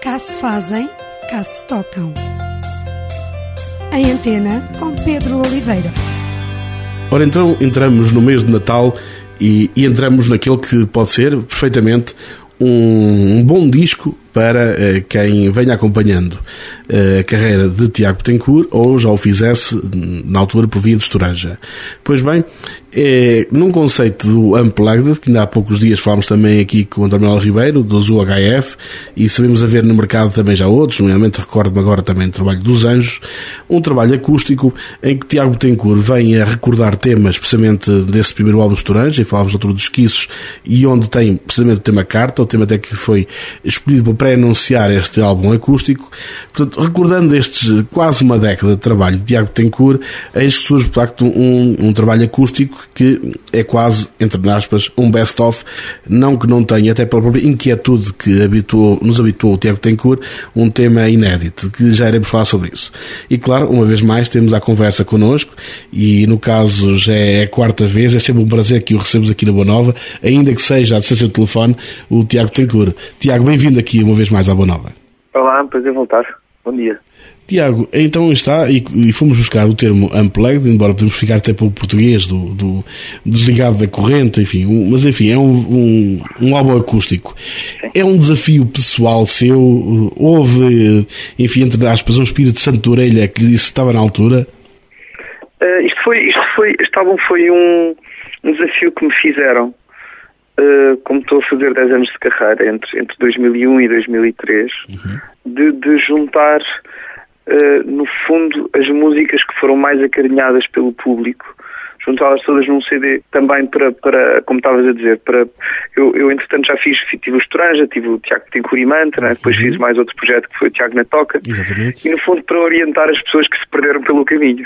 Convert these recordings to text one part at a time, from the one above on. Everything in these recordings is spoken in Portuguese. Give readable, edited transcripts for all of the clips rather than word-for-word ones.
Cá se fazem, cá se tocam. Em Antena, com Pedro Oliveira. Ora, então entramos no mês de Natal e entramos naquele que pode ser perfeitamente um bom disco para quem venha acompanhando a carreira de Tiago Betancourt ou já o fizesse na altura por via de Estoranja. Pois bem, num conceito do Unplugged, que ainda há poucos dias falámos também aqui com o António Manuel Ribeiro, do UHF, e sabemos haver no mercado também já outros, nomeadamente recordo-me agora também do trabalho dos Anjos, um trabalho acústico em que Tiago Betancourt vem a recordar temas precisamente desse primeiro álbum de Estoranja, e falámos outro dos Esquiços, e onde tem precisamente o tema Carta, o tema até que foi escolhido para anunciar este álbum acústico. Portanto, recordando estes quase uma década de trabalho de Tiago Betancourt, eis que surge, de facto, um trabalho acústico que é quase, entre aspas, um best-of, não que não tenha, até pela própria inquietude que nos habituou o Tiago Betancourt, um tema inédito, que já iremos falar sobre isso. E claro, uma vez mais, temos a conversa connosco, e no caso já é a quarta vez, é sempre um prazer que o recebemos aqui na Boa Nova, ainda que seja à distância do telefone, o Tiago Betancourt. Tiago, bem-vindo aqui uma vez mais à Boa Nova. Olá, prazer voltar. Bom dia. Tiago, então está, e fomos buscar o termo Unplugged, embora podemos ficar até pelo português do desligado da corrente, enfim, mas enfim, é um álbum acústico. Sim. É um desafio pessoal seu? Houve, enfim, entre aspas, um espírito santo de orelha que lhe disse que estava na altura? Este álbum foi um desafio que me fizeram, como estou a fazer 10 anos de carreira, entre 2001 e 2003, de juntar, no fundo, as músicas que foram mais acarinhadas pelo público, juntá-las todas num CD, também para como estavas a dizer, eu entretanto já tive o Estoranja, tive o Tiago Betancourt e Manta, né? Depois fiz mais outro projeto que foi o Tiago na Toca. Exatamente. E no fundo para orientar as pessoas que se perderam pelo caminho.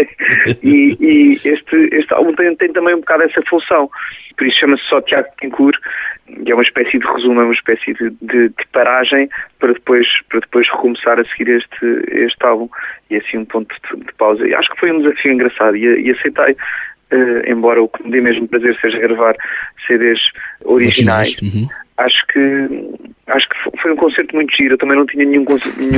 e este álbum tem também um bocado essa função, por isso chama-se só Tiago Betancourt, e é uma espécie de resumo, é uma espécie de paragem para depois recomeçar a seguir este álbum, e assim um ponto de pausa. E acho que foi um desafio engraçado e aceitei, embora o que me dê mesmo prazer seja gravar CDs originais. Acho que foi um concerto muito giro. Eu também não tinha nenhum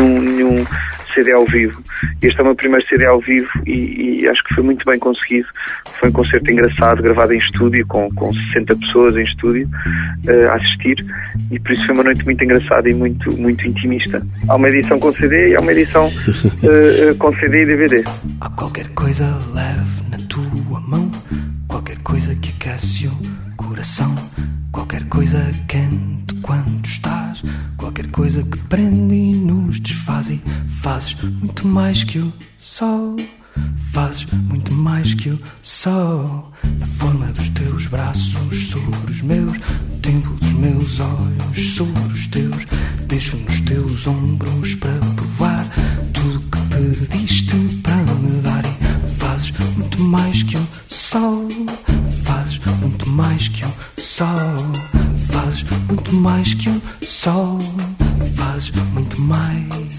CD ao vivo. Este é o meu primeiro CD ao vivo e acho que foi muito bem conseguido. Foi um concerto engraçado, gravado em estúdio, com 60 pessoas em estúdio a assistir, e por isso foi uma noite muito engraçada e muito, muito intimista. Há uma edição com CD e há uma edição com CD e DVD. Há qualquer coisa leve na tua mão, qualquer coisa que aquece o coração, qualquer coisa quente quando estás, qualquer coisa que prende e nos desfaz, e fazes muito mais que o sol, fazes muito mais que o sol. A forma dos teus braços sobre os meus, o tempo dos meus olhos sobre os teus, deixo nos teus ombros para provar tudo que pediste para me dar, e fazes muito mais que o sol, fazes muito mais que o sol, fazes muito mais que o sol, fazes muito mais.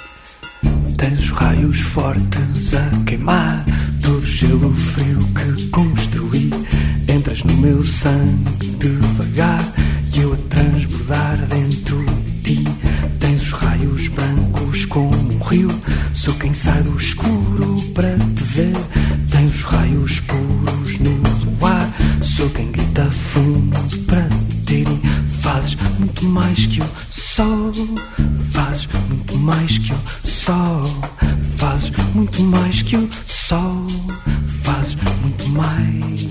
Tens os raios fortes a queimar todo o gelo frio que construí. Entras no meu sangue devagar e eu a transbordar dentro de ti. Tens os raios brancos como um rio, sou quem sai do escuro para te ver. Tens os raios puros no luar, sou quem grita fundo para te ir. Fazes muito mais que o sol, fazes muito mais que o sol, fazes muito mais que o sol, fazes muito mais.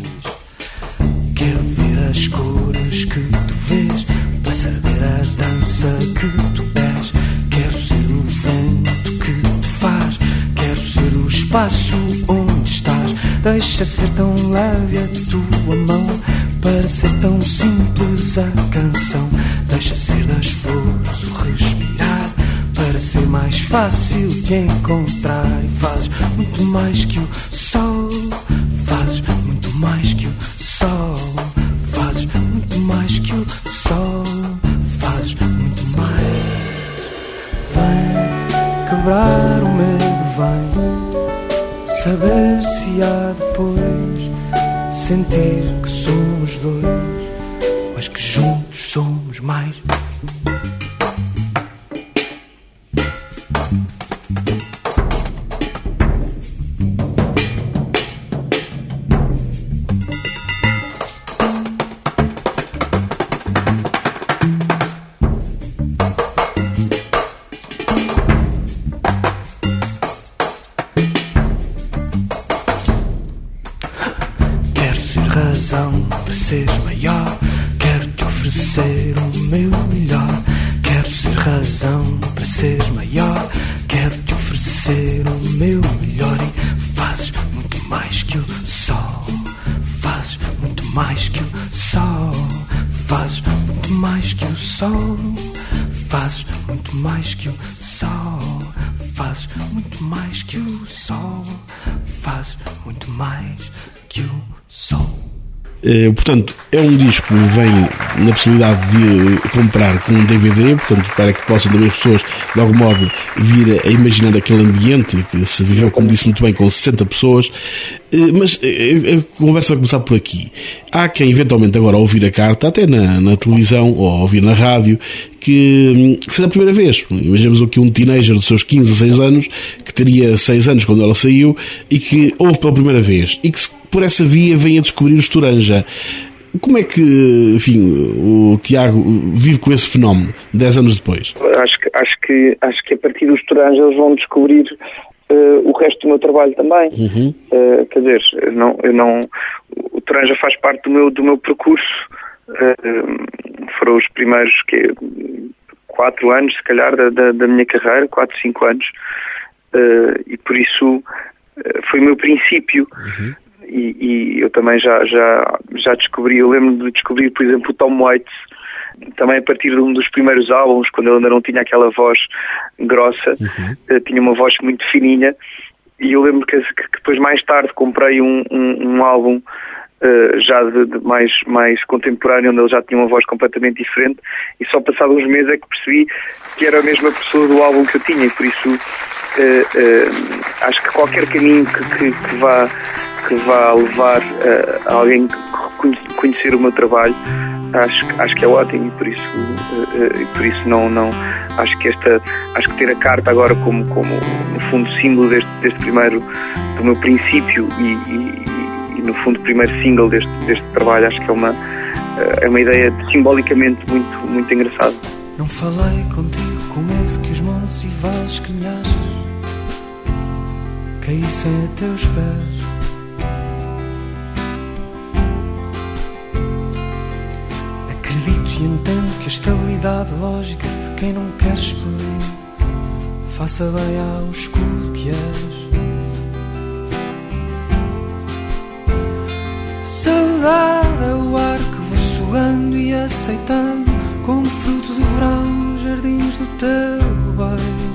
Quero ver as cores que tu vês, para saber a dança que tu és. Quero ser o vento que te faz, quero ser o espaço onde estás. Deixa ser tão leve a tua mão, para ser tão simples a canção. Deixa ser das flores o respirar, para ser mais fácil te encontrar. E fazes muito mais que o sol, fazes muito mais que o sol, fazes muito mais que o sol, fazes muito mais. Vem quebrar o medo, vem saber se há depois, sentir que somos dois, mas que juntos somos mais. razão para seres maior. Quero-te oferecer o meu melhor e fazes muito mais que o sol. Fazes muito mais que o sol. Fazes muito mais que o sol. Fazes muito mais que o sol. Fazes muito mais que o sol. Fazes muito mais que o sol. Portanto, é um disco que vem na possibilidade de comprar com um DVD, portanto, para que possam também as pessoas, de algum modo, vir a imaginar aquele ambiente que se viveu, como disse muito bem, com 60 pessoas. Mas a conversa vai começar por aqui. Há quem, eventualmente, agora ao ouvir a carta, até na televisão ou ao ouvir na rádio, que seja a primeira vez. Imaginemos aqui um teenager dos seus 15 a 6 anos, que teria 6 anos quando ela saiu, e que ouve pela primeira vez, e que por essa via vem a descobrir o Estoranja. Como é que, enfim, o Tiago vive com esse fenómeno 10 anos depois? Acho que a partir do Estoranja eles vão descobrir o resto do meu trabalho também. Quer dizer, o Estoranja faz parte do meu percurso. Foram os primeiros 4 anos, se calhar, da minha carreira, 4, 5 anos, e por isso foi o meu princípio. E eu também já descobri, eu lembro de descobrir, por exemplo, o Tom Waits, também a partir de um dos primeiros álbuns, quando ele ainda não tinha aquela voz grossa, tinha uma voz muito fininha, e eu lembro que depois, mais tarde, comprei um álbum já de mais contemporâneo, onde ele já tinha uma voz completamente diferente, e só passado uns meses é que percebi que era a mesma pessoa do álbum que eu tinha, e por isso acho que qualquer caminho que vá levar a alguém a conhecer o meu trabalho, acho que é ótimo, e por isso não acho que ter a carta agora como no fundo símbolo deste primeiro, do meu princípio e no fundo primeiro single deste trabalho, acho que é uma ideia simbolicamente muito engraçada. Não falei contigo com medo que os montes e vales que me achas caíssem a teus pés. Acredito e entendo que a estabilidade lógica de quem não quer explodir faça bem ao escudo que és. Saudade é o ar que vou sugando e aceitando como fruto do verão nos jardins do teu beijo.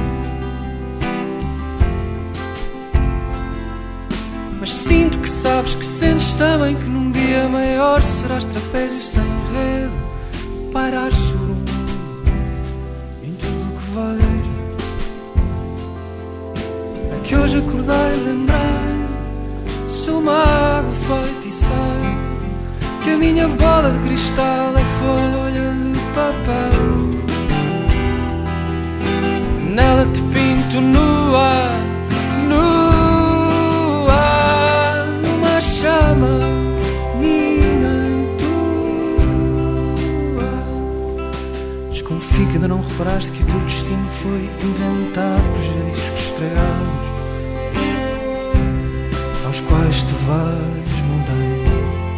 Mas sinto que sabes que sentes também que num dia maior serás trapézio sem rede, pairar sobre o mundo em tudo o que vejo. É que hoje acordei e lembrei, sou uma água feiticeira, que a minha bola de cristal é folha de papel. Nela te pinto nua, numa chama minha e tua. Desconfio que ainda não reparaste que o teu destino foi inventado por discos estragados, aos quais te vais moldando.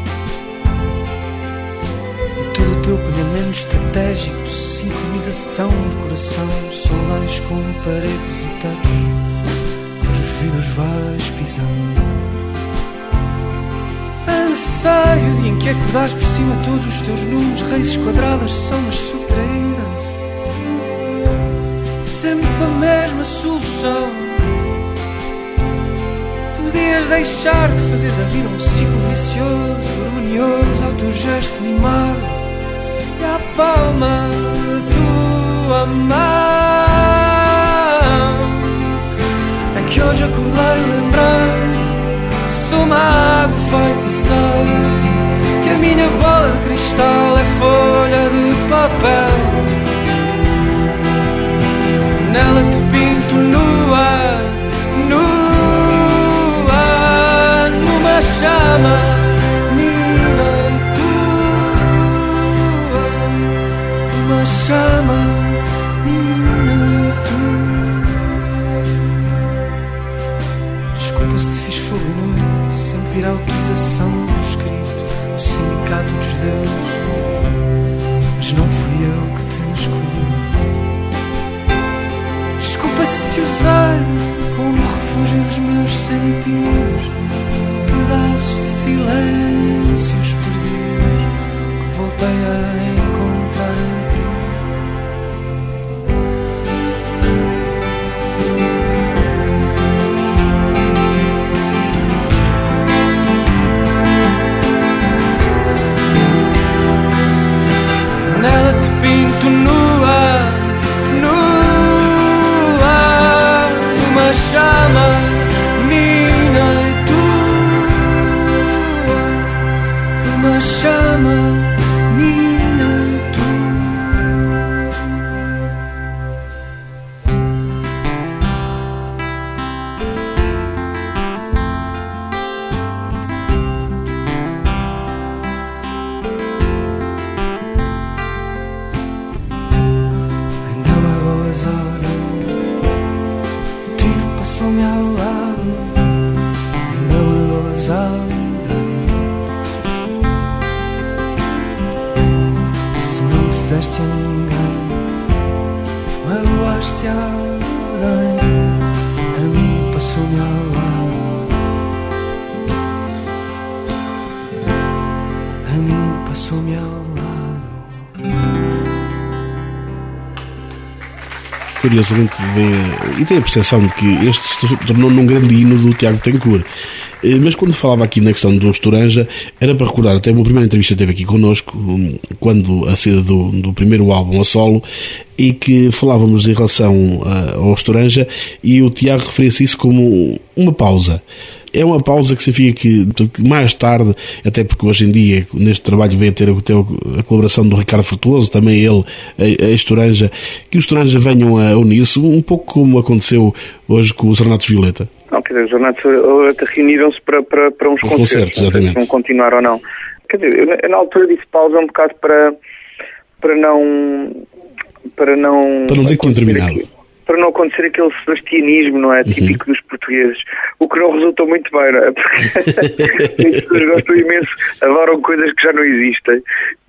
E todo o teu planeamento estratégico de sincronização de coração são leis com paredes e tetos cujos vidros vais pisando. Anseio o dia em que acordares por cima todos os teus números, raízes quadradas são as subtraídas, sempre com a mesma solução. Podias deixar de fazer da vida um ciclo vicioso, harmonioso ao teu gesto animado e à palma da tua mão. É que hoje acordei lembrando, sou uma água feiticeira, que a minha bola de cristal é folha de papel. Nela te pinto nua, numa chama minha e tua, uma chama minha e tua. Desculpa se te fiz fogo e noite, sem pedir a autorização do escrito do sindicato dos deuses, mas não fui eu que existe alguém, a mim passou-me ao lado, a mim passou-me ao lado. Curiosamente vê, e tem a percepção de que este se tornou num grande hino do Tiago Tencourt. Mas quando falava aqui na questão do Estoranja, era para recordar até uma primeira entrevista que teve aqui connosco, quando a saída do primeiro álbum a solo, e que falávamos em relação ao Estoranja, e o Tiago referia-se isso como uma pausa. É uma pausa que significa que mais tarde, até porque hoje em dia neste trabalho vem a ter a colaboração do Ricardo Frutuoso, também ele, a Estoranja, que os Estoranja venham a unir-se, um pouco como aconteceu hoje com os Ornatos Violeta. Não, quer dizer, os Ornatos Violeta reuniram-se para uns concertos, exatamente. Se vão continuar ou não. Quer dizer, eu na altura disse pausa um bocado para não dizer que tinham terminado. Para não acontecer aquele sebastianismo, não é? Típico dos portugueses. O que não resultou muito bem, não é? Porque as pessoas gostam imenso, adoram coisas que já não existem.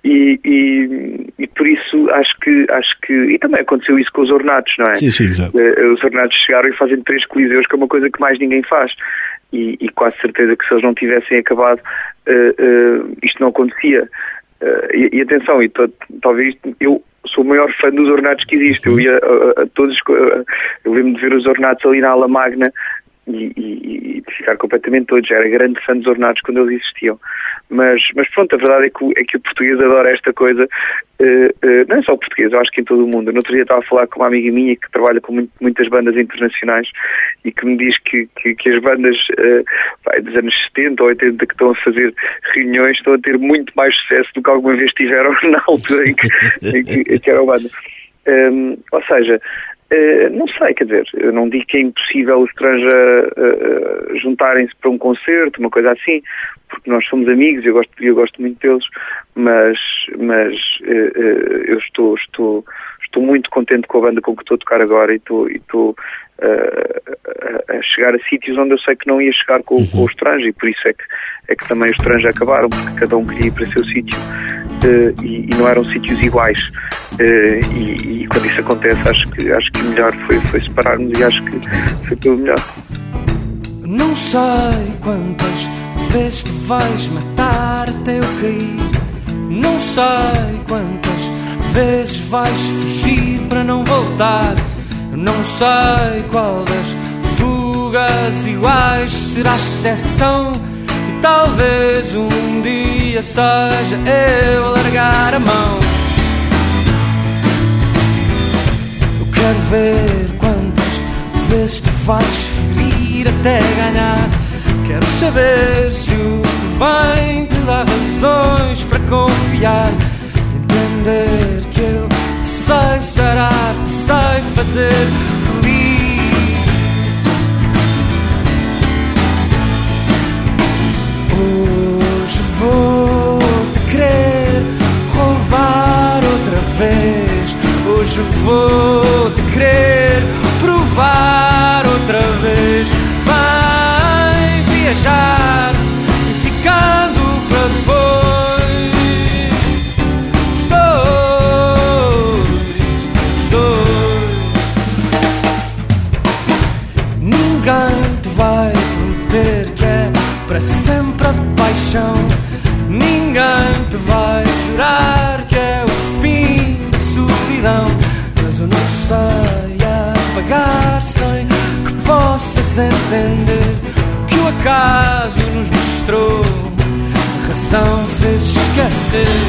E por isso acho que... E também aconteceu isso com os Ornatos, não é? Sim, exato. Os Ornatos chegaram e fazem 3 coliseus, que é uma coisa que mais ninguém faz. E quase certeza que se eles não tivessem acabado, isto não acontecia. E atenção, talvez eu sou o maior fã dos Ornatos que existe. Eu ia a todos, eu lembro de ver os Ornatos ali na Ala Magna e de ficar completamente todos. Já era grande fã dos Ornatos quando eles existiam. Mas pronto, a verdade é que o português adora esta coisa. Não é só o português, eu acho que em todo o mundo. No outro dia estava a falar com uma amiga minha que trabalha com muitas bandas internacionais e que me diz que as bandas dos anos 70 ou 80 que estão a fazer reuniões estão a ter muito mais sucesso do que alguma vez tiveram na altura em que era a banda. Ou seja, não sei, quer dizer, eu não digo que é impossível os Estoranja juntarem-se para um concerto, uma coisa assim, porque nós somos amigos, eu gosto muito deles, mas eu estou muito contente com a banda com que estou a tocar agora e estou a chegar a sítios onde eu sei que não ia chegar com o Estoranja, e por isso é que também os Estoranja acabaram, porque cada um queria ir para o seu sítio e não eram sítios iguais. E quando isso acontece, acho que o melhor foi separarmos, e acho que foi pelo melhor. Não sei quantas vezes tu vais matar até eu cair. Não sei quantas vezes vais fugir para não voltar. Não sei qual das fugas iguais será exceção. E talvez um dia seja eu a largar a mão. Quero ver quantas vezes tu vais ferir até ganhar. Quero saber se o que vem te dá razões para confiar. Entender que eu te sei sarar, te sei fazer feliz. Hoje vou-te querer roubar outra vez. Hoje vou-te querer provar outra vez. Vai viajar e ficando para depois. Ninguém te vai prometer que é para sempre a paixão. Ninguém te vai jurar que é o fim da solidão. Mas eu não sei apagar sem que possas entender que o acaso nos mostrou. A razão fez esquecer.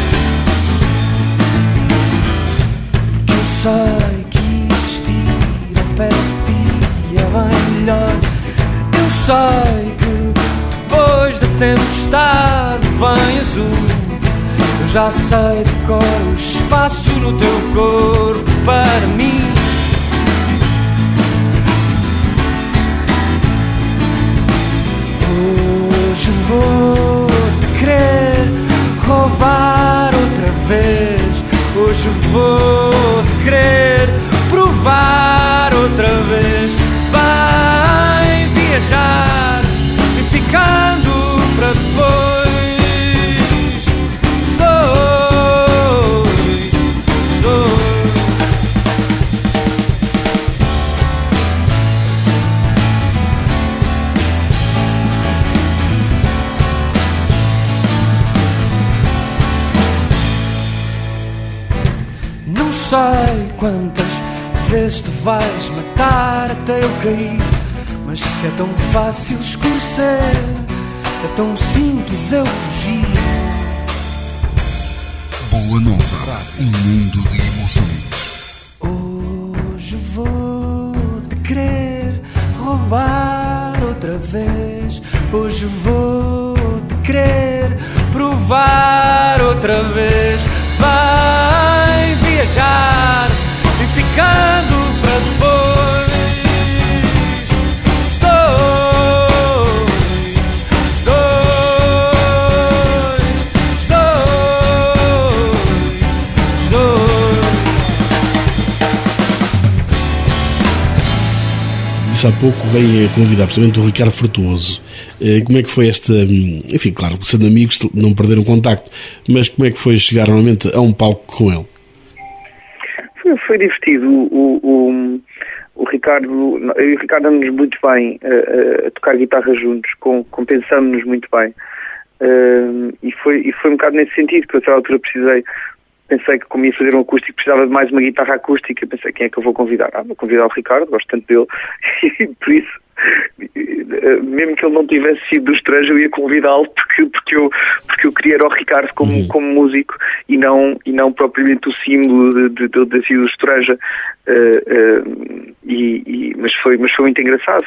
Porque eu sei que existir ao pé de ti é bem melhor. Eu sei que depois da tempestade vem azul. Eu já sei de cor o espaço no teu corpo para mim. Hoje vou-te querer roubar outra vez. Hoje vou-te querer provar outra vez. Vai viajar e ficando para depois. quantas vezes te vais matar até eu cair. Mas se é tão fácil escurecer, é tão simples eu fugir. Boa Nova, mundo de emoções. Hoje vou-te querer roubar outra vez. Hoje vou-te querer provar outra vez. Vai viajar e ficando para depois. Há pouco veio convidar precisamente o Ricardo Frutuoso. Como é que foi esta... Enfim, claro, sendo amigos não perderam contacto, mas como é que foi chegar normalmente a um palco com ele? Foi divertido. O Ricardo anda-nos muito bem a tocar guitarra juntos, compensamos-nos muito bem. E foi um bocado nesse sentido que eu, a certa altura, pensei que, como ia fazer um acústico, precisava de mais uma guitarra acústica. Pensei, quem é que eu vou convidar? Vou convidar o Ricardo, gosto tanto dele. E por isso, mesmo que ele não tivesse sido do Estrangeiro, eu ia convidá-lo porque eu queria era o Ricardo como músico e não propriamente o símbolo de ter sido do Estrangeiro. Mas foi muito engraçado.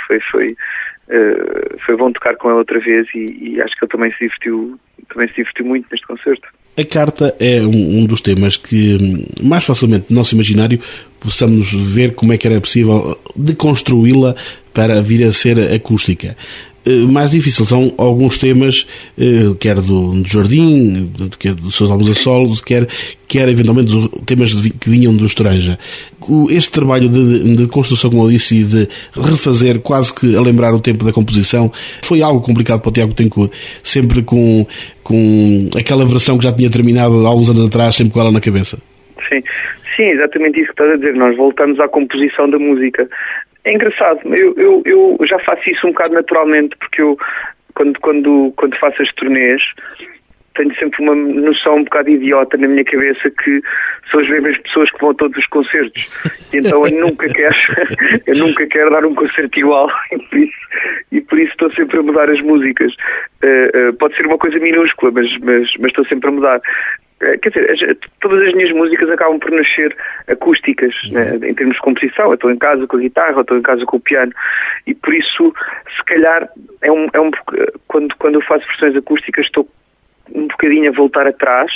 Foi bom tocar com ele outra vez e acho que ele também se divertiu muito neste concerto. A carta é um dos temas que mais facilmente no nosso imaginário possamos ver como é que era possível deconstruí-la para vir a ser acústica. Mais difícil são alguns temas, quer do Jardim, quer dos seus álbuns a solo, quer eventualmente temas que vinham do Estrangeiro. Este trabalho de construção, como eu disse, e de refazer quase que a lembrar o tempo da composição, foi algo complicado para o Tiago Bittencourt, sempre com aquela versão que já tinha terminado há alguns anos atrás, sempre com ela na cabeça. Sim, exatamente isso que estás a dizer. Nós voltamos à composição da música. É engraçado, eu já faço isso um bocado naturalmente, porque eu, quando faço as turnês, tenho sempre uma noção um bocado idiota na minha cabeça que são as mesmas pessoas que vão a todos os concertos. E então eu nunca quero dar um concerto igual e por isso estou sempre a mudar as músicas. Pode ser uma coisa minúscula, mas estou sempre a mudar. Quer dizer, todas as minhas músicas acabam por nascer acústicas, né? Em termos de composição. Eu estou em casa com a guitarra, eu estou em casa com o piano, e por isso, se calhar, quando eu faço versões acústicas, estou um bocadinho a voltar atrás,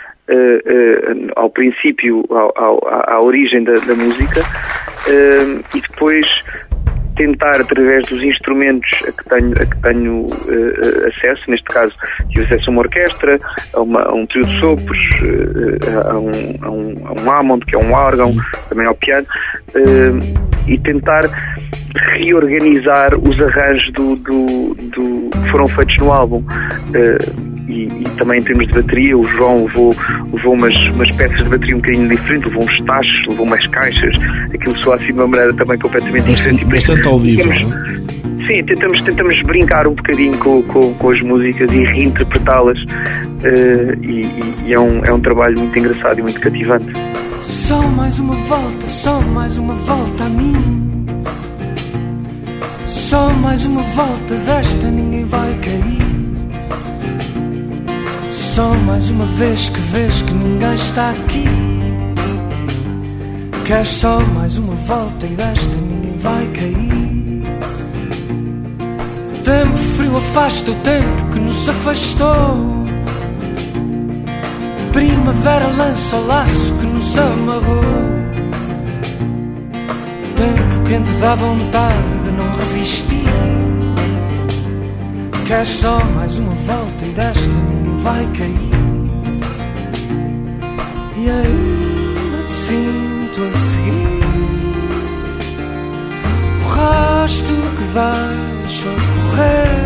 ao princípio, à origem da música, e depois tentar, através dos instrumentos a que tenho acesso, neste caso tive acesso a uma orquestra, a um trio de sopros, a um Hammond, que é um órgão, também ao piano, e tentar reorganizar os arranjos que foram feitos no álbum. E também em termos de bateria, o João levou umas peças de bateria um bocadinho diferentes, levou uns tachos, levou umas caixas, aquilo soa assim de uma maneira também completamente diferente. Bastante audível. Sim, tentamos brincar um bocadinho com as músicas e reinterpretá-las, e é um trabalho muito engraçado e muito cativante. Só mais uma volta a mim. Só mais uma volta desta, ninguém vai cair. Só mais uma vez que vês que ninguém está aqui. Queres só mais uma volta e desta ninguém vai cair. Tempo frio afasta o tempo que nos afastou. Primavera lança o laço que nos amarrou. Tempo quente dá vontade de não resistir. Queres só mais uma volta e desta ninguém vai cair. E ainda te sinto a seguir o rastro que vais a correr.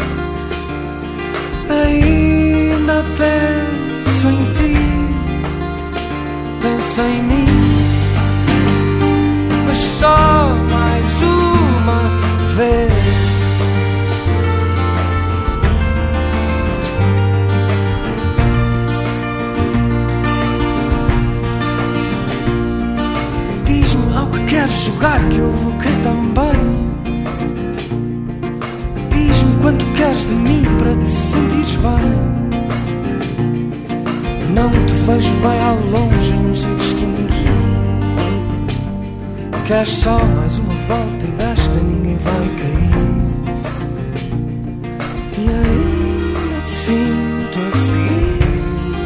Ainda penso em ti, penso em mim, mas só mais uma vez. queres jogar que eu vou querer também. Diz-me quanto queres de mim para te sentires bem. Não te vejo bem ao longe, não sei distinguir. Queres só mais uma volta e desta ninguém vai cair. E ainda te sinto a seguir.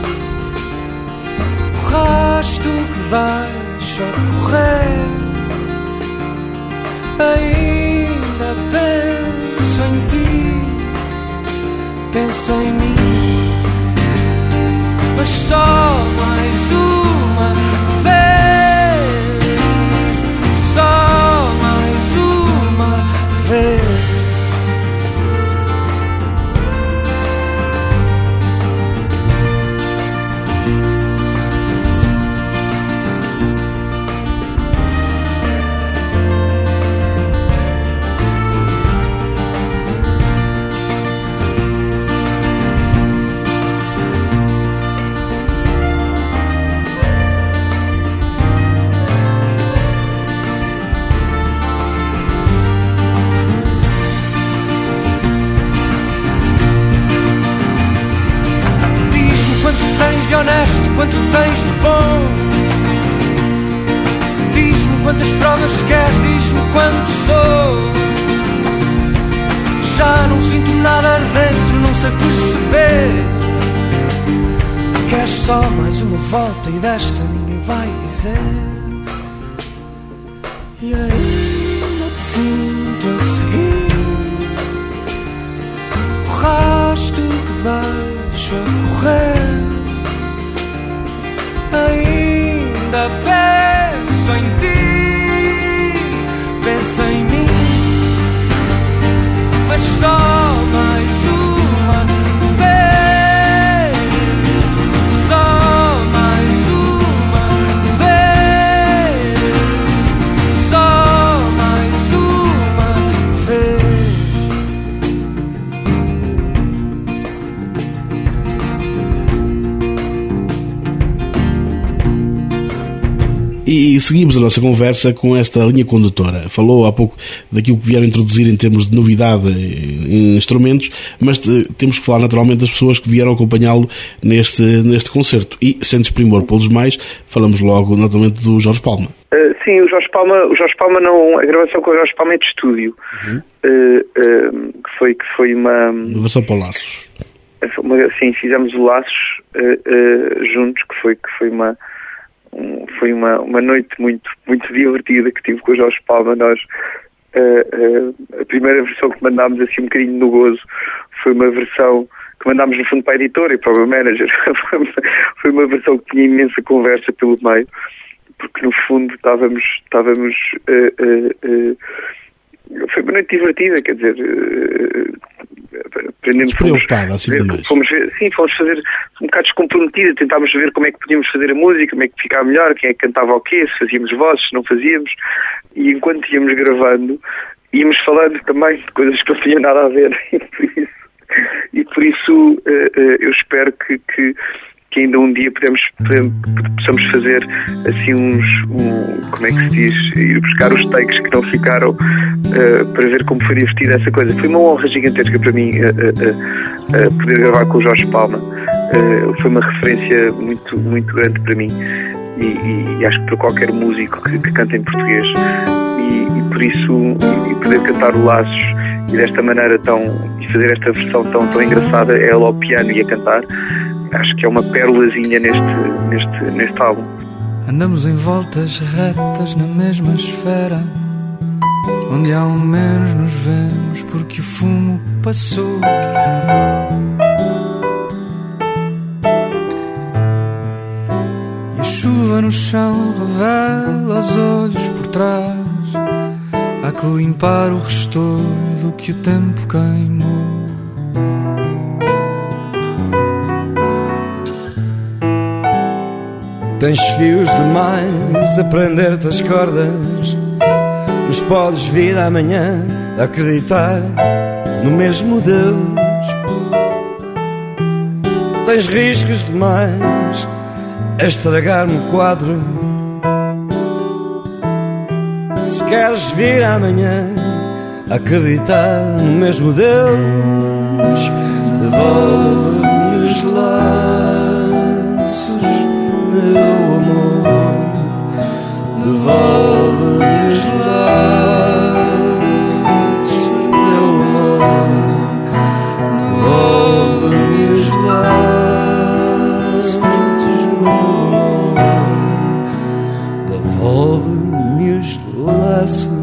O rasto que deixa correr. Ainda penso em ti, penso em mim, mas só mais uma vez, só mais uma vez. Honesto, quanto tens de bom. Diz-me quantas provas queres, diz-me quanto sou. Já não sinto nada dentro, não sei perceber. Queres só mais uma volta e desta ninguém vai dizer. E ainda te sinto a seguir. O rasto que deixa correr. Ainda penso em ti, penso em mim, mas só mais uma vez, só mais uma vez, só mais uma vez. E seguimos a nossa conversa com esta linha condutora. Falou há pouco daquilo que vieram introduzir em termos de novidade em instrumentos, mas temos que falar naturalmente das pessoas que vieram acompanhá-lo neste concerto. E, sem desprimor pelos mais, falamos logo naturalmente do Jorge Palma. Sim, o Jorge Palma não, a gravação com o Jorge Palma é de estúdio. Que foi uma versão para o Laços. Sim, fizemos o Laços juntos, que foi uma noite muito, muito divertida que tive com o Jorge Palma. Nós, a primeira versão que mandámos assim um bocadinho no gozo foi uma versão que mandámos no fundo para a editora e para o meu manager. Foi uma versão que tinha imensa conversa pelo meio, porque no fundo estávamos foi uma noite divertida, quer dizer, aprendemos, fomos fazer um bocado descomprometida, tentámos ver como é que podíamos fazer a música, como é que ficava melhor, quem é que cantava o quê, se fazíamos vozes, se não fazíamos, e enquanto íamos gravando, íamos falando também de coisas que não tinham nada a ver, e por isso eu espero que ainda um dia possamos fazer assim como é que se diz, ir buscar os takes que não ficaram para ver como foi divertida essa coisa. Foi uma honra gigantesca para mim poder gravar com o Jorge Palma. Foi uma referência muito, muito grande para mim e acho que para qualquer músico que canta em português e por isso e poder cantar o Laços e desta maneira e fazer esta versão tão engraçada, é ela ao piano e a cantar. Acho que é uma pérolazinha neste álbum. Andamos em voltas retas na mesma esfera, onde ao menos nos vemos porque o fumo passou. E a chuva no chão revela os olhos por trás. Há que limpar o restolho do que o tempo queimou. Tens fios demais a prender-te as cordas, mas podes vir amanhã acreditar no mesmo Deus. Tens riscos demais a estragar-me o quadro, Se queres vir amanhã acreditar no mesmo Deus, devolve-me os laços, meu amor. Devolve-me os laços, meu amor. Devolve-me os laços, meu amor. Devolve-me os laços.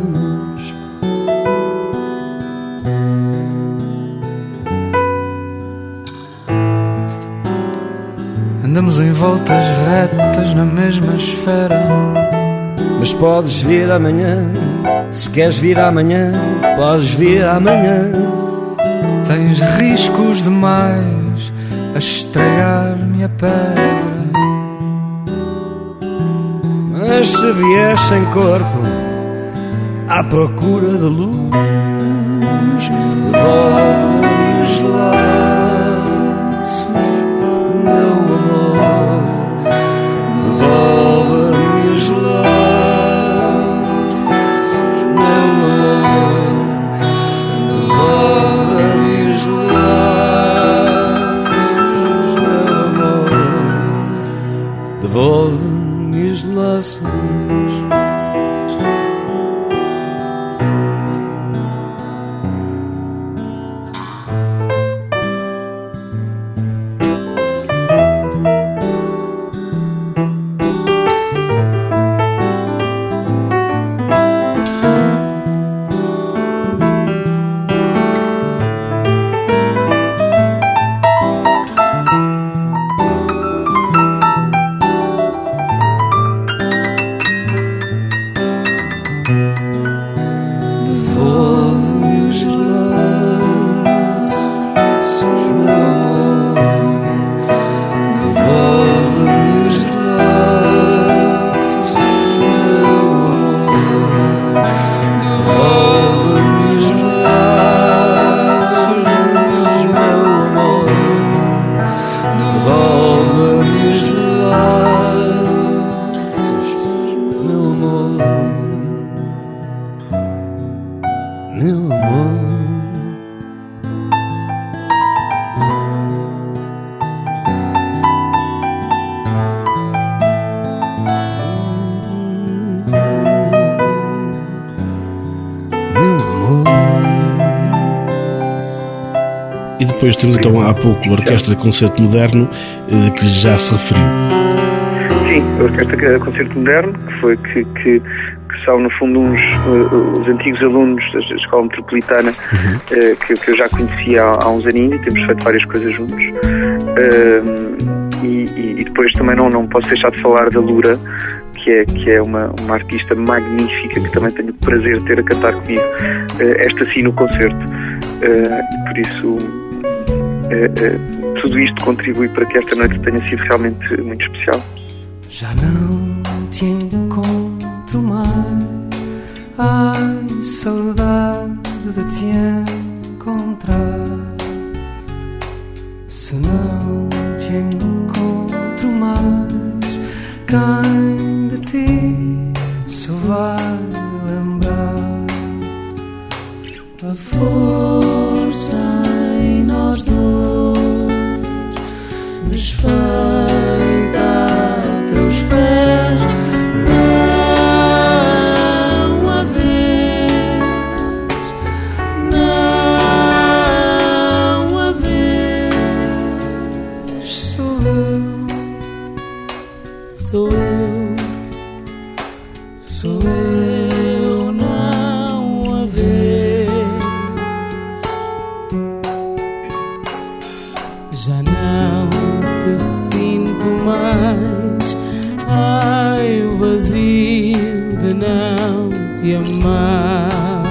Andamos em voltas retas na mesma esfera. Mas podes vir amanhã. Se queres vir amanhã, podes vir amanhã. Tens riscos demais a estragar-me a pedra. Mas se vieres sem corpo à procura de luz, devolve-me os laços, meu amor. Devolve-me os laços, meu amor. Devolve-me os laços, meu amor. Devolve-me os laços. Depois temos então há pouco a Orquestra Concerto Moderno, que já se referiu. Sim, a Orquestra Concerto Moderno, que são no fundo os antigos alunos da Escola Metropolitana, que eu já conhecia há uns aninhos, e temos feito várias coisas juntos. E depois também não posso deixar de falar da Lura, que é uma artista magnífica, que também tenho o prazer de ter a cantar comigo, esta sim no concerto. Por isso tudo isto contribui para que esta noite tenha sido realmente muito especial. Já não te encontro mais. Ai, saudade de te encontrar. Se não te encontro mais, quem de ti só vai lembrar a força em nós dois, desfeita a teus pés. Não a vez, não a vez. Sou eu, sou eu, sou eu, não a vez. Já não te sinto mais. Ai, o vazio de não te amar.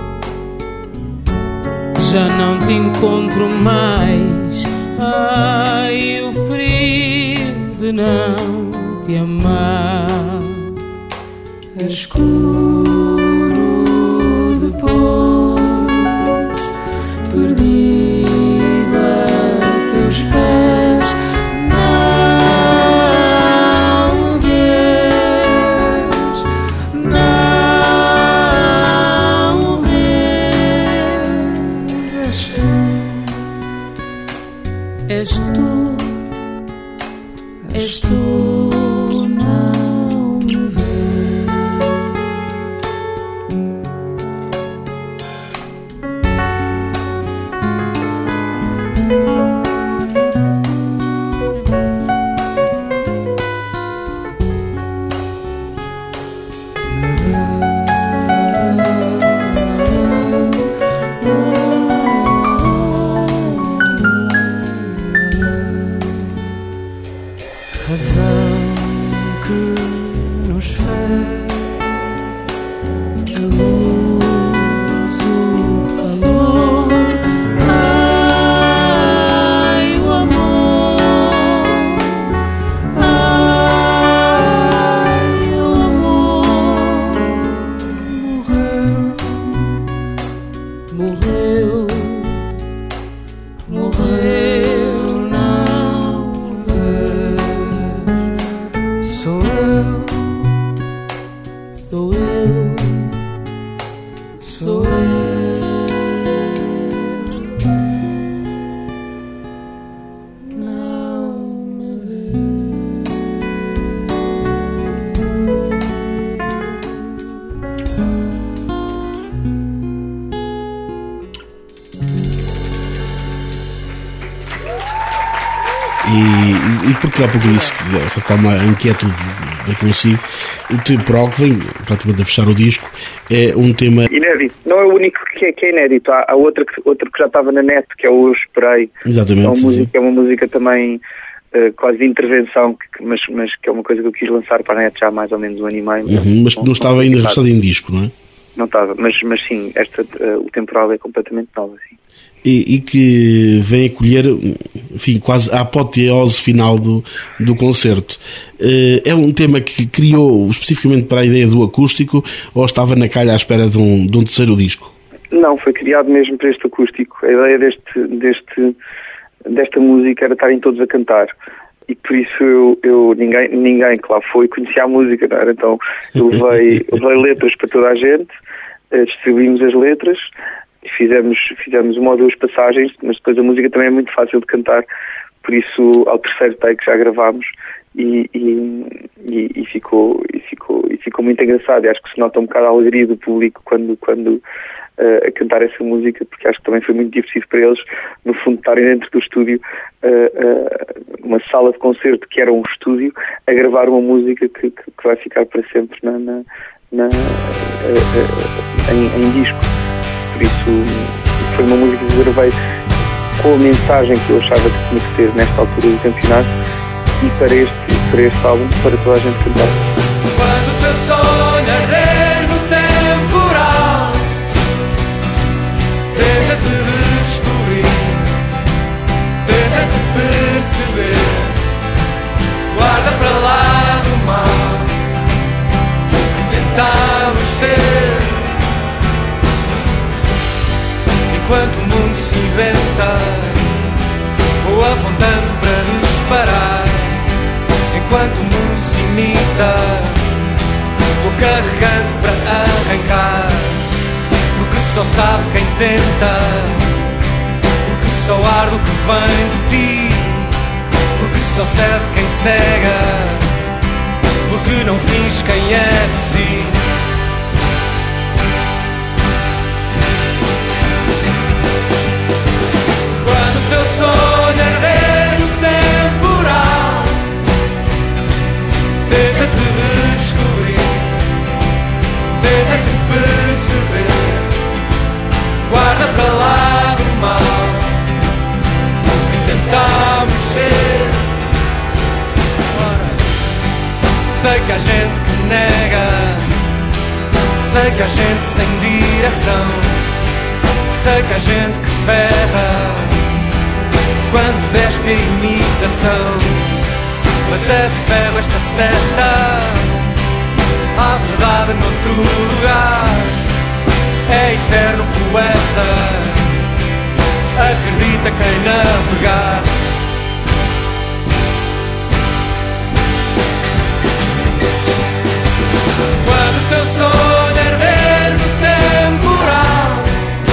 Já não te encontro mais. Ai, o frio de não te amar. É escuro depois, perdido a teus pés. Não a vês, não Sou eu, sou eu. E porque há pouco disse que há uma inquietude bem consigo, o temporal que vem praticamente a fechar o disco é um tema inédito. Não é o único que é inédito. Há outro que já estava na net, que é o Eu Esperei. Exatamente. É uma música também quase de intervenção, mas que é uma coisa que eu quis lançar para a net já há mais ou menos um ano e meio. Mas não estava ainda registrado em disco, não é? Não estava, mas sim, o temporal é completamente novo, sim. E que vem acolher, enfim, quase a apoteose final do concerto. É um tema que criou especificamente para a ideia do acústico ou estava na calha à espera de um terceiro disco? Não, foi criado mesmo para este acústico. A ideia desta música era estarem todos a cantar. E por isso ninguém que lá foi conhecia a música, não era? Então eu levei letras para toda a gente, distribuímos as letras, fizemos uma ou duas passagens, mas depois a música também é muito fácil de cantar, por isso ao terceiro take já gravámos e ficou muito engraçado. E acho que se nota um bocado a alegria do público quando a cantar essa música, porque acho que também foi muito divertido para eles, no fundo, estarem dentro do estúdio, uma sala de concerto que era um estúdio, a gravar uma música que vai ficar para sempre em disco. Por isso foi uma música que eu gravei com a mensagem que eu achava que tinha que ter nesta altura do campeonato e para este álbum, para toda a gente cantar. Quando o teu sonho arder no temporal, tenta-te descobrir, tenta-te perceber, guarda para lá do mal que tentamos ser. Enquanto o mundo se inventa, vou apontando para nos parar. Enquanto o mundo se imita, vou carregando para arrancar. Porque só sabe quem tenta, porque só arde o que vem de ti, porque só cede quem cega, porque não finge quem é de si. Teu sonho arder no temporal, tenta-te descobrir, tenta-te perceber, guarda para lá do mal que tentamos ser. Sei que há gente que nega, sei que há gente sem direção, sei que há gente que ferra quando despe a imitação, mas a ferro esta seta, há verdade noutro lugar, é eterno poeta, acredita quem navegar. Quando o teu sonho arder no temporal,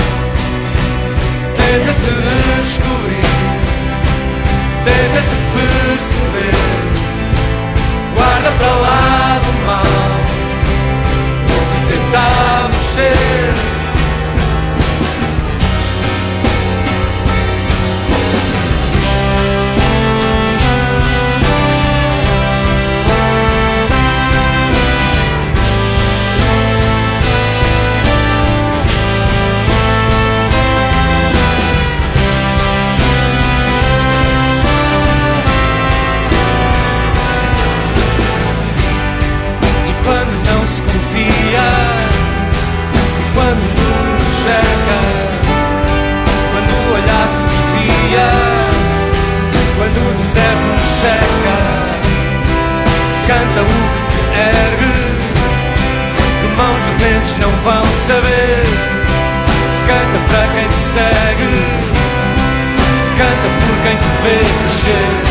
tenta-te descobrir, tenta-te perceber, guarda para lá do mal que tentamos ser. Quando o mundo cerca, quando o olhar se desvia, quando o deserto nos cerca, canta o que te ergue, que mãos vermelhas não vão saber, canta para quem te segue, canta por quem te vê crescer.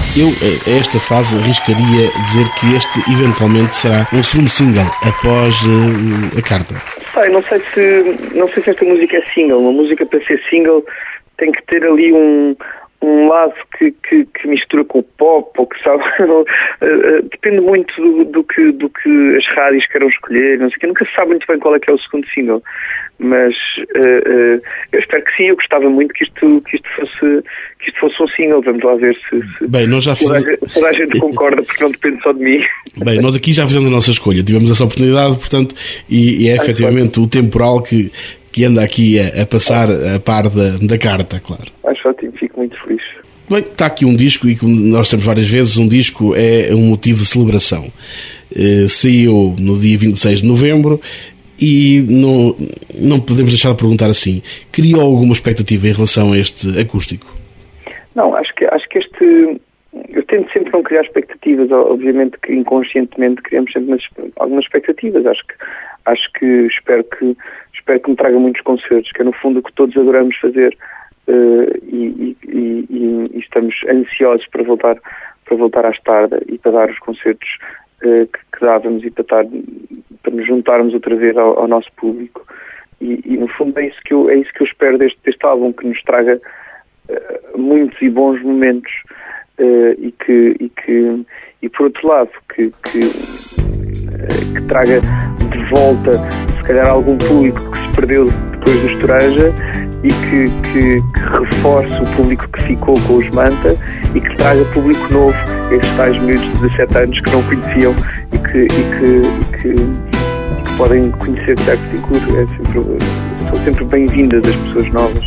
Eu, a esta fase, arriscaria dizer que este eventualmente será um segundo single após a carta. Não sei se esta música é single. Uma música, para ser single, tem que ter ali um lado que mistura com o pop, ou que sabe, depende muito do que as rádios queiram escolher, não sei o que. Nunca se sabe muito bem qual é que é o segundo single, mas eu espero que sim. Eu gostava muito que isto fosse um single. Vamos lá ver se bem, nós já toda a gente concorda, porque não depende só de mim. Bem, nós aqui já fizemos a nossa escolha, tivemos essa oportunidade, portanto, e é efetivamente o temporal que anda aqui a passar a par da carta, claro. Acho ótimo, fico muito feliz. Bem, está aqui um disco, e como nós temos várias vezes, um disco é um motivo de celebração. Saiu no dia 26 de novembro e não podemos deixar de perguntar assim, criou alguma expectativa em relação a este acústico? Não, acho que este... Eu tento sempre não criar expectativas. Obviamente que inconscientemente criamos sempre algumas expectativas. Acho que espero que me traga muitos concertos, que é no fundo o que todos adoramos fazer, e estamos ansiosos para voltar à Estarda e para dar os concertos que dávamos, e para nos juntarmos outra vez ao nosso público. E no fundo é isso que eu espero deste álbum, que nos traga muitos e bons momentos, e por outro lado que traga de volta, se calhar, algum público que se perdeu depois do Estoranja, e que reforce o público que ficou com os Manta, e que traga público novo, esses tais miúdos de 17 anos que não conheciam e que podem conhecer Tiago Betancourt. São sempre bem-vindas as pessoas novas.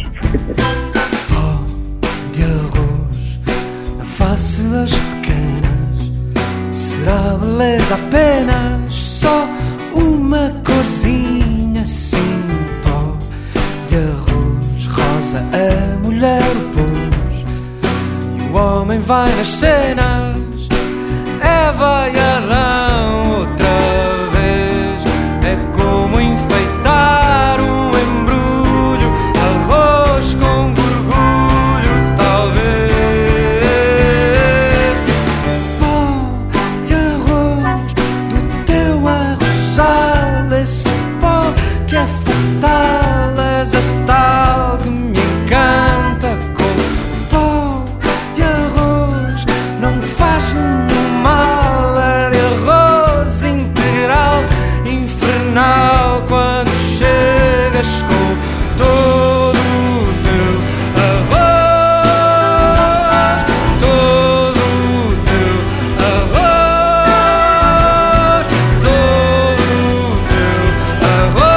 De arroz na face das pequenas, será beleza apenas só uma corzinha assim? Pó de arroz, rosa a mulher pôs, e o homem vai nas cenas, Eva e Adão outra vez. É como enfeitar um embrulho, arroz com gorgulho, talvez. Pó de arroz do teu arrozal, esse pó que é fatal, és a tal que me encanta. Com pó de arroz não faz nenhum mal, é de arroz integral, infernal, quando chegas com todo o teu arroz, todo o teu arroz, todo o teu arroz.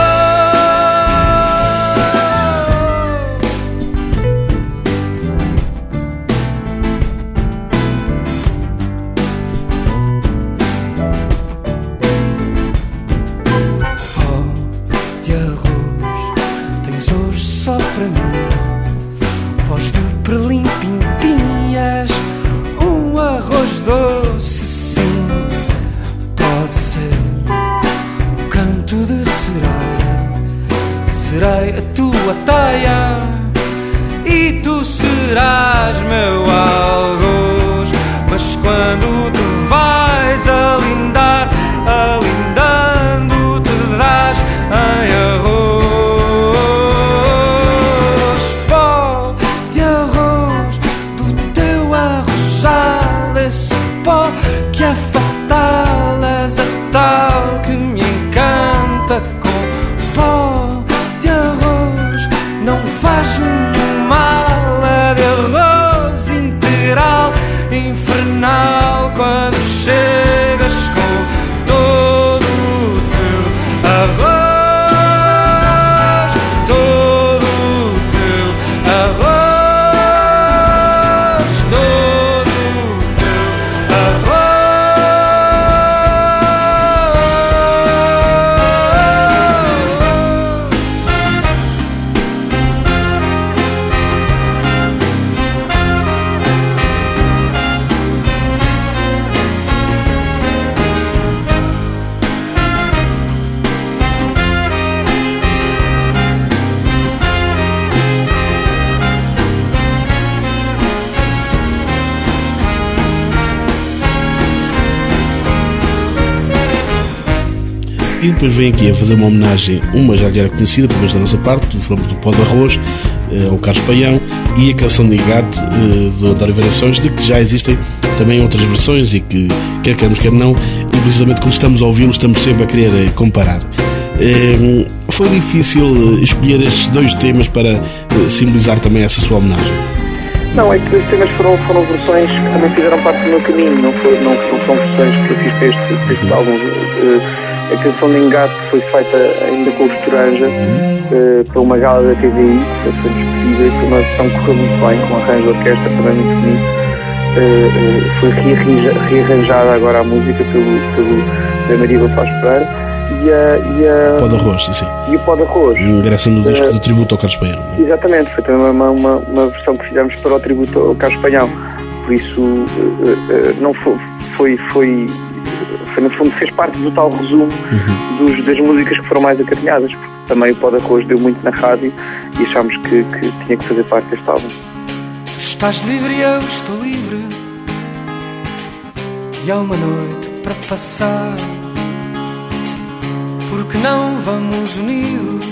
Pó de arroz tens hoje só para mim, pós de perlim pim, és um arroz doce, sim. Pode ser um canto de sereia, serei a tua teia e tu serás meu algoz. Mas quando tu vais alindar, alindando te dás em arroz. Pó de arroz do teu arrozal, esse pó que é fatal, és a tal que me encanta. Com pó de arroz não faz nenhum mal, é de arroz integral, E depois vem aqui a fazer uma homenagem, uma já era conhecida, pelo menos da nossa parte, falamos do Pó de Arroz, ao Carlos Paião, e a canção de Engate do António Variações, de que já existem também outras versões e que, quer queremos, quer não, e precisamente quando estamos a ouvi-lo, estamos sempre a querer comparar. Foi difícil escolher estes dois temas para simbolizar também essa sua homenagem? Não, é que os temas foram versões que também fizeram parte do meu caminho, não são versões que eu fiz para este álbum. A canção de Engate foi feita ainda com o Estoranja, para uma gala da TVI, que foi despedida, que uma versão correu muito bem, com um arranjo de orquestra também muito bonito. Foi rearranjada agora a música pela Maria Gonçalves Pereira. E Pó de Arroz, sim. E o Pó de Arroz. Ingressa no disco de tributo ao Carlos Paião. Exatamente, foi também uma versão que fizemos para o tributo ao Carlos Paião. Por isso, não foi no fundo, fez parte do tal resumo das músicas que foram mais acarinhadas, porque também o Pó de Arroz deu muito na rádio e achámos que tinha que fazer parte deste álbum. Tu estás livre e eu estou livre, e há uma noite para passar. Porque não vamos unidos?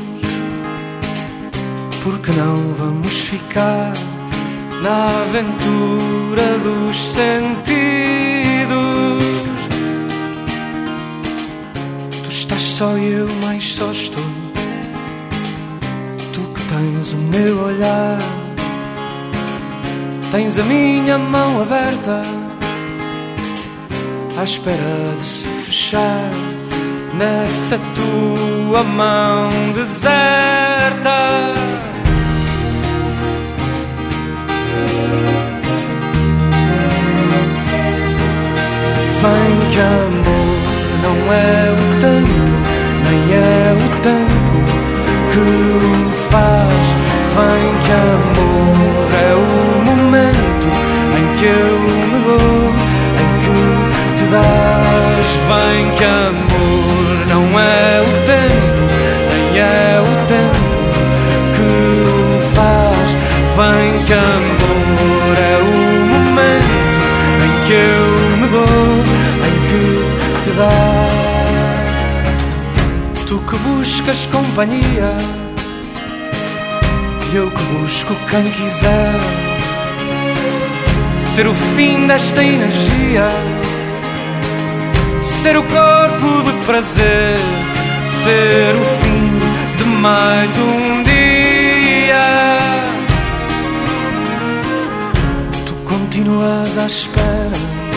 Porque não vamos ficar na aventura dos sentidos? Tu estás só e eu mais só estou. Tu que tens o meu olhar, tens a minha mão aberta, à espera de se fechar nessa tua mão deserta. Vem que amor não é o tempo, nem é o tempo que o faz. Vem que amor é o momento em que eu me dou, em que te dás. Vem que amor não é o tempo, nem é o tempo que o faz. Vem que amor é o momento em que eu me dou, em que te dá. Tu que buscas companhia, eu que busco quem quiser. Ser o fim desta energia, ser o corpo de prazer, ser o fim de mais um dia. Tu continuas à espera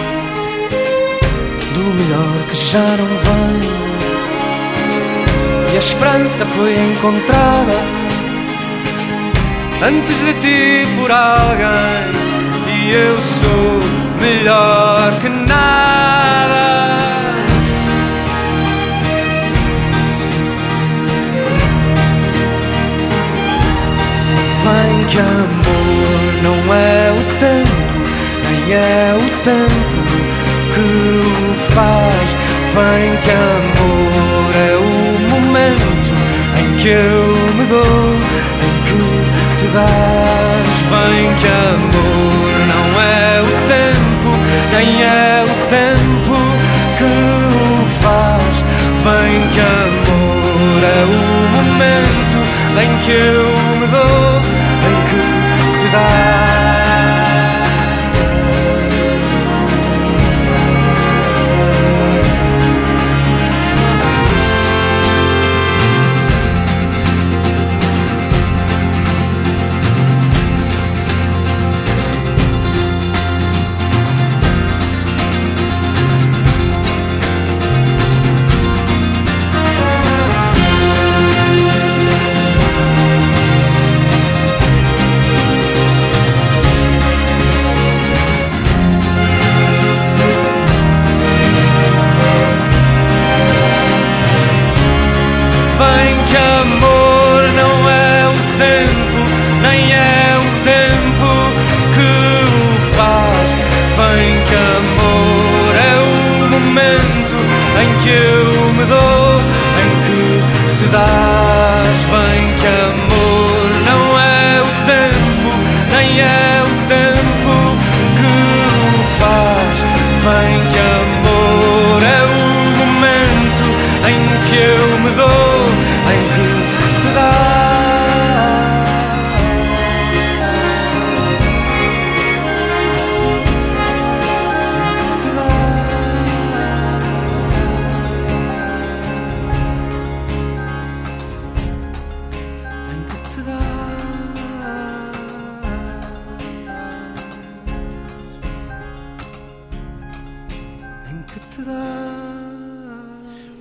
do melhor que já não vem, e a esperança foi encontrada antes de ti por alguém, e eu sou melhor que nada. Vem que amor não é o tempo, nem é o tempo que o faz. Vem que amor é o momento em que eu me dou, em que te dás. Vem que amor não é o tempo, nem é o tempo que o faz. Vem que amor é o momento em que eu me dou, em que te dás.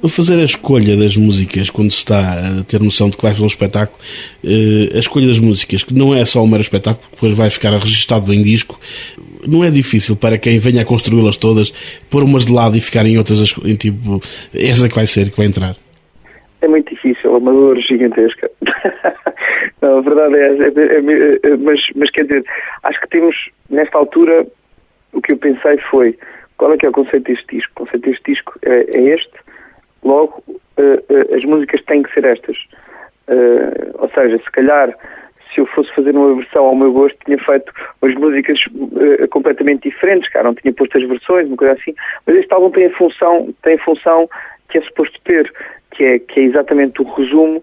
fazer a escolha das músicas, quando se está a ter noção de que vai fazer um espetáculo, a escolha das músicas, que não é só um mero espetáculo, depois vai ficar registado em disco, não é difícil para quem venha a construí-las todas, pôr umas de lado e ficar em outras, em tipo, essa que vai ser, que vai entrar? É muito difícil, é uma dor gigantesca. Não, a verdade mas quer dizer, acho que temos, nesta altura, o que eu pensei foi, qual é que é o conceito deste disco? O conceito deste disco é este, logo as músicas têm que ser estas. Ou seja, se calhar, se eu fosse fazer uma versão ao meu gosto, tinha feito as músicas completamente diferentes, cara, não tinha posto as versões, uma coisa assim, mas este álbum tem a função que é suposto ter, que é exatamente o resumo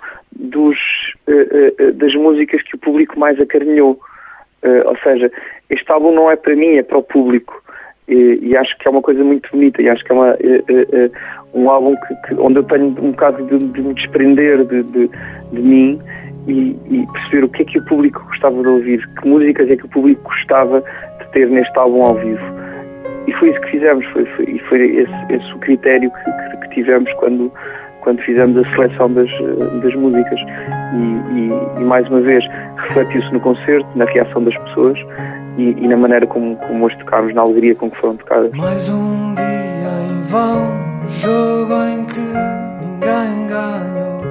das músicas que o público mais acarinhou. Ou seja, este álbum não é para mim, é para o público. E acho que é uma coisa muito bonita, e acho que é um álbum onde eu tenho um bocado de me desprender de mim e perceber o que é que o público gostava de ouvir, que músicas é que o público gostava de ter neste álbum ao vivo. E foi isso que fizemos, foi esse o critério que tivemos quando fizemos a seleção das músicas. E mais uma vez refletiu-se no concerto, na reação das pessoas e na maneira como as tocámos, na alegria com que foram tocadas. Mais um dia em vão, jogo em que ninguém ganhou.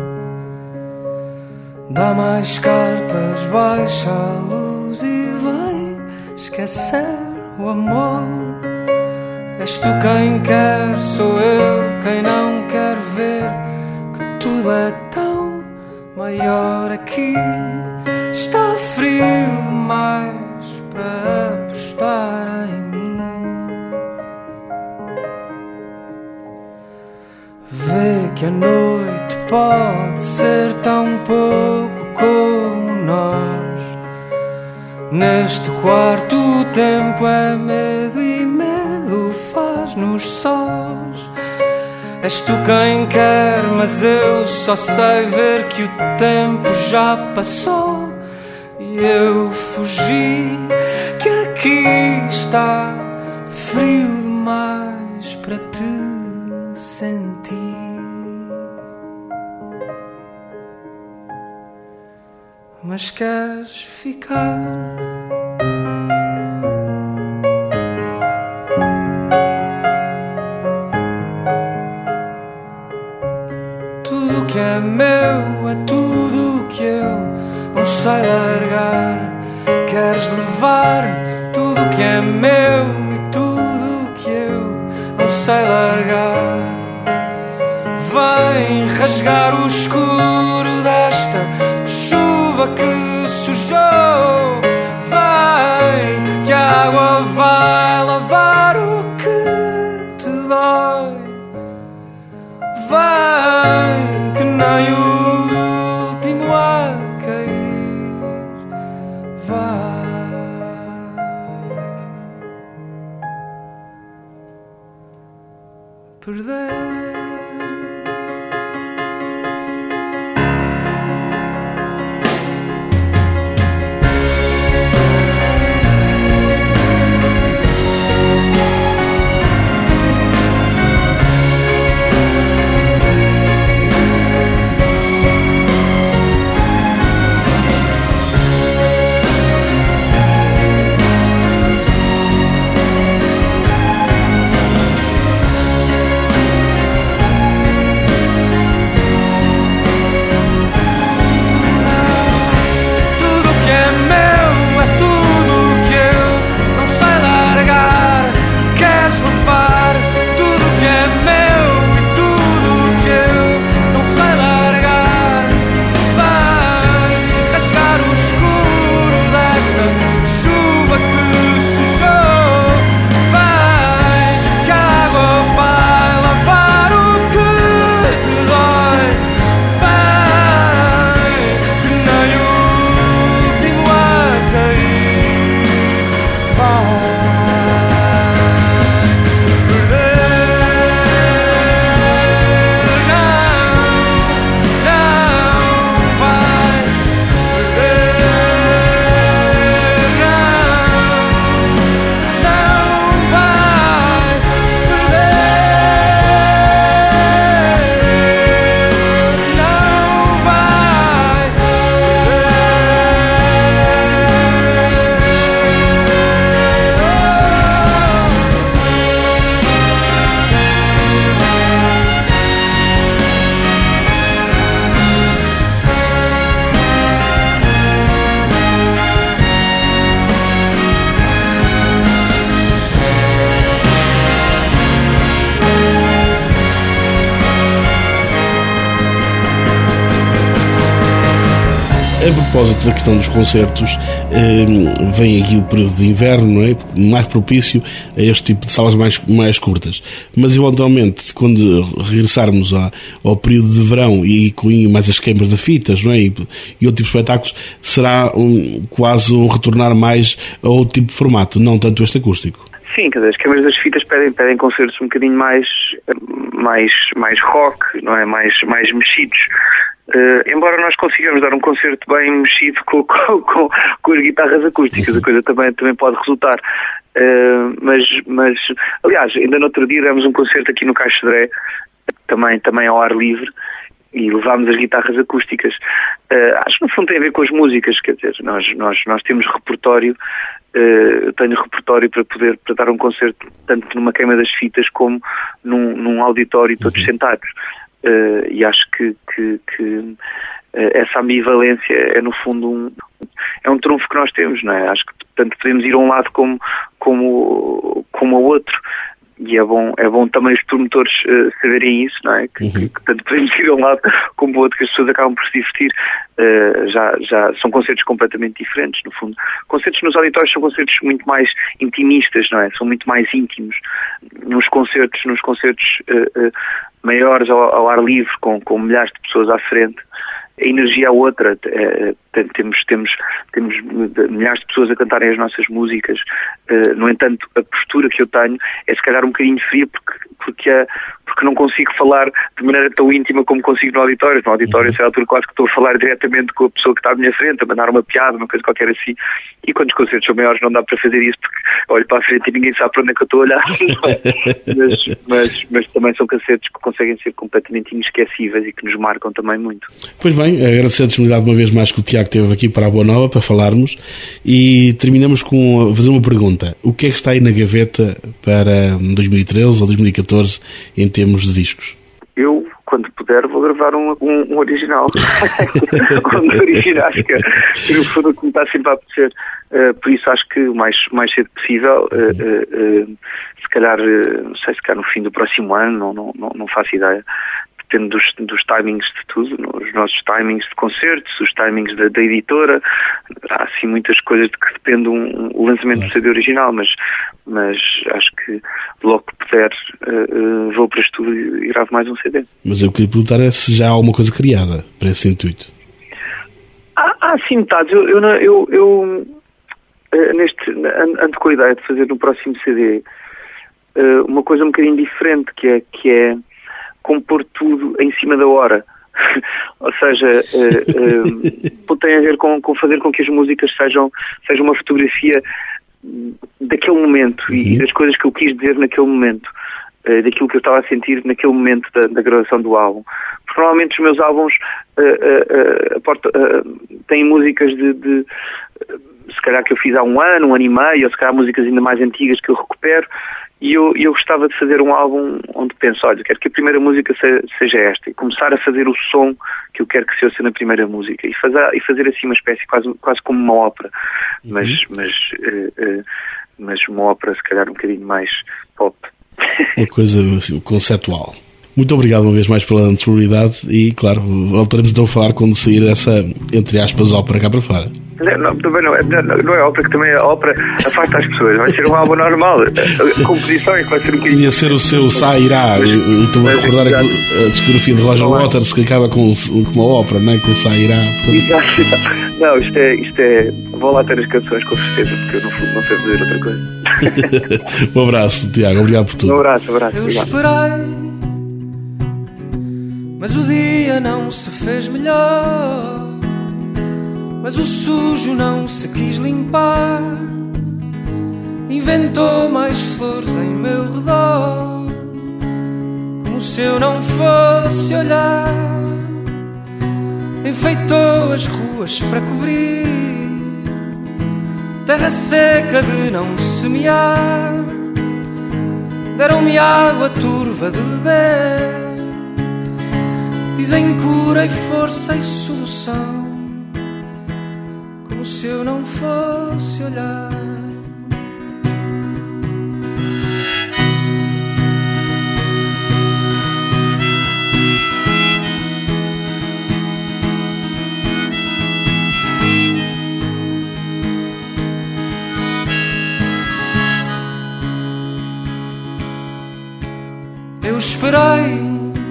Dá mais cartas, baixa a luz e vem esquecer o amor. És tu quem quer, sou eu quem não quer ver que tudo é tão maior aqui. Está frio demais para apostar em mim. Vê que a noite pode ser tão pouco como nós. Neste quarto o tempo é medo e medo faz-nos sós. És tu quem quer, mas eu só sei ver que o tempo já passou. E eu fugi, que aqui está frio demais para te sentir. Mas queres ficar? Tudo que é meu é tudo que eu não sei largar. Queres levar tudo que é meu e tudo que eu não sei largar. Vem rasgar o escuro desta chuva que sujou. Vem que a água vai lavar o que te dói. Vem que nem o último a cair vai perder. propósito da questão dos concertos, vem aqui o período de inverno, não é? Mais propício a este tipo de salas mais curtas. Mas, eventualmente, quando regressarmos ao período de verão e com mais as queimas de fitas, não é? E outro tipo de espetáculos, será quase um retornar mais a outro tipo de formato, não tanto este acústico. Sim, quer dizer, as câmaras das fitas pedem concertos um bocadinho mais rock, não é? Mais mexidos. Embora nós consigamos dar um concerto bem mexido com as guitarras acústicas, a coisa também pode resultar. Mas, aliás, ainda no outro dia demos um concerto aqui no Caixo de Dré, também ao ar livre, e levámos as guitarras acústicas. Acho que no fundo tem a ver com as músicas, quer dizer, nós temos repertório. Eu tenho repertório para dar um concerto tanto numa queima das fitas como num auditório todos sentados. E acho que essa ambivalência é no fundo um trunfo que nós temos, não é? Acho que tanto podemos ir a um lado como ao outro. E é bom também os promotores saberem isso, não é? Que tanto podemos ir a um lado como ao outro, que as pessoas acabam por se divertir. Já são concertos completamente diferentes, no fundo. Concertos nos auditórios são concertos muito mais intimistas, não é? São muito mais íntimos. Nos concertos maiores ao ar livre, com milhares de pessoas à frente, a energia é outra. Temos milhares de pessoas a cantarem as nossas músicas. No entanto, a postura que eu tenho é se calhar um bocadinho fria porque não consigo falar de maneira tão íntima como consigo no auditório. No auditório, a altura, quase que estou a falar diretamente com a pessoa que está à minha frente, a mandar uma piada, uma coisa qualquer assim. E quando os concertos são maiores não dá para fazer isso, porque olho para a frente e ninguém sabe para onde é que eu estou a olhar. mas também são concertos que conseguem ser completamente inesquecíveis e que nos marcam também muito. Pois bem, agradecer a disponibilidade uma vez mais que o Tiago esteve aqui para a Boa Nova, para falarmos, e terminamos com a fazer uma pergunta. O que é que está aí na gaveta para 2013 ou 2014 em termos de discos? Eu, quando puder, vou gravar um original. Acho que no fundo que me está sempre a apetecer. Por isso acho que o mais cedo possível, se calhar no fim do próximo ano, não faço ideia. Depende dos timings de tudo, os nossos timings de concertos, os timings da editora. Há assim muitas coisas de que depende o lançamento do CD original, mas acho que logo que puder vou para estúdio e gravo mais um CD. Mas eu queria perguntar se já há alguma coisa criada para esse intuito. Há sim metades. Eu ando com a ideia de fazer no próximo CD uma coisa um bocadinho diferente, que é compor tudo em cima da hora. Ou seja, tem a ver com fazer com que as músicas sejam uma fotografia daquele momento e das coisas que eu quis dizer naquele momento, daquilo que eu estava a sentir naquele momento da gravação do álbum. Porque normalmente os meus álbuns têm músicas de se calhar que eu fiz há um ano e meio, ou se calhar músicas ainda mais antigas que eu recupero. E eu gostava de fazer um álbum onde penso, olha, quero que a primeira música seja esta, e começar a fazer o som que eu quero que se ouça na primeira música, e fazer assim uma espécie quase como uma ópera, mas uma ópera se calhar um bocadinho mais pop. Uma coisa assim, conceptual. Muito obrigado uma vez mais pela disponibilidade e, claro, voltaremos então a falar quando sair essa, entre aspas, ópera cá para fora. Também não é ópera, que também a ópera afasta as pessoas. Vai ser um álbum normal. A composição é que vai ser um bocadinho... Podia ser o seu Sairá. Estou a recordar a discografia de Roger Waters, que acaba com uma ópera, não é? Com o Sairá. Não, isto é... Vou lá ter as canções, com certeza, porque eu no fundo não sei fazer outra coisa. Um abraço, Tiago. Obrigado por tudo. Um abraço. Eu esperei, mas o dia não se fez melhor. Mas o sujo não se quis limpar, inventou mais flores em meu redor, como se eu não fosse olhar. Enfeitou as ruas para cobrir, terra seca de não semear. Deram-me água turva de beber, dizem cura e força e solução, como se eu não fosse olhar. esperei,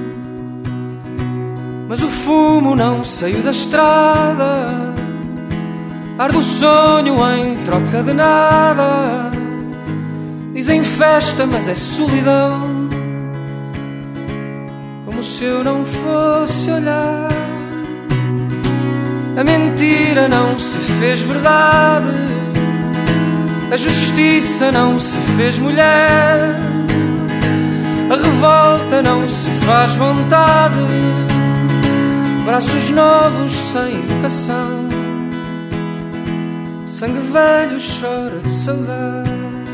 mas o fumo não saiu da estrada. Arde o sonho em troca de nada. Dizem festa, mas é solidão, como se eu não fosse olhar. A mentira não se fez verdade, a justiça não se fez mulher, a revolta não se faz vontade, braços novos sem educação, sangue velho chora de saudade.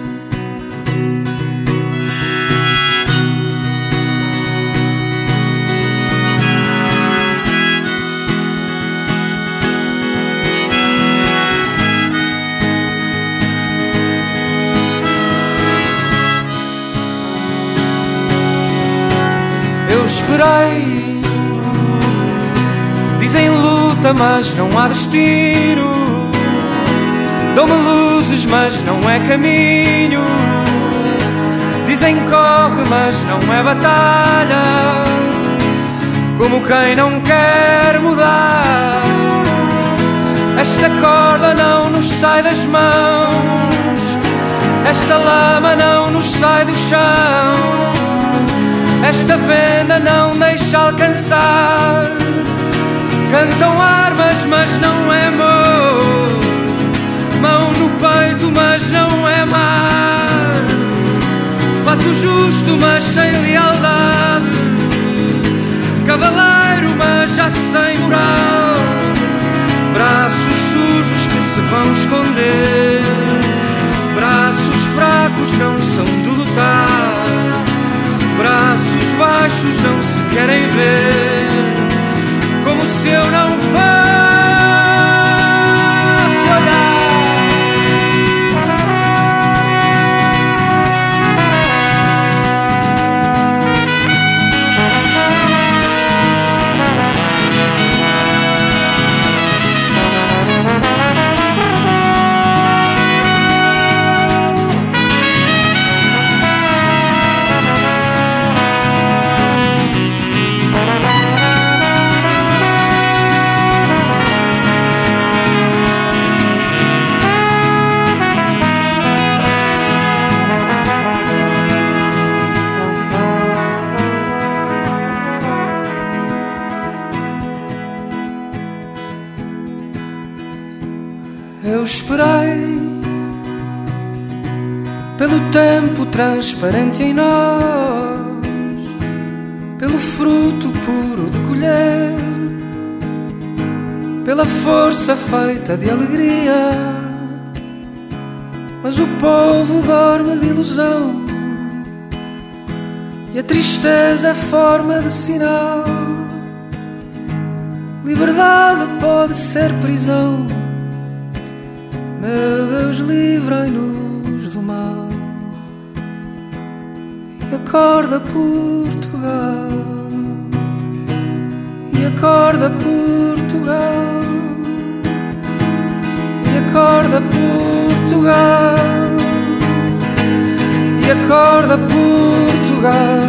Eu esperei, dizem luta, mas não há destino. Dão-me luzes, mas não é caminho. Dizem corre, mas não é batalha, como quem não quer mudar. Esta corda não nos sai das mãos, esta lama não nos sai do chão, esta venda não deixa alcançar. Cantam armas, mas não é amor, mão no peito, mas não é mar, fato justo, mas sem lealdade, cavaleiro, mas já sem moral, braços sujos que se vão esconder, braços fracos não são de lutar, braços baixos não se querem ver, como se eu não fosse olhar. Eu esperei pelo tempo transparente em nós, pelo fruto puro de colher, pela força feita de alegria. Mas o povo dorme de ilusão e a tristeza é forma de sinal. Liberdade pode ser prisão, meu Deus, livrai-nos do mal. E acorda Portugal, e acorda Portugal, e acorda Portugal, e acorda Portugal.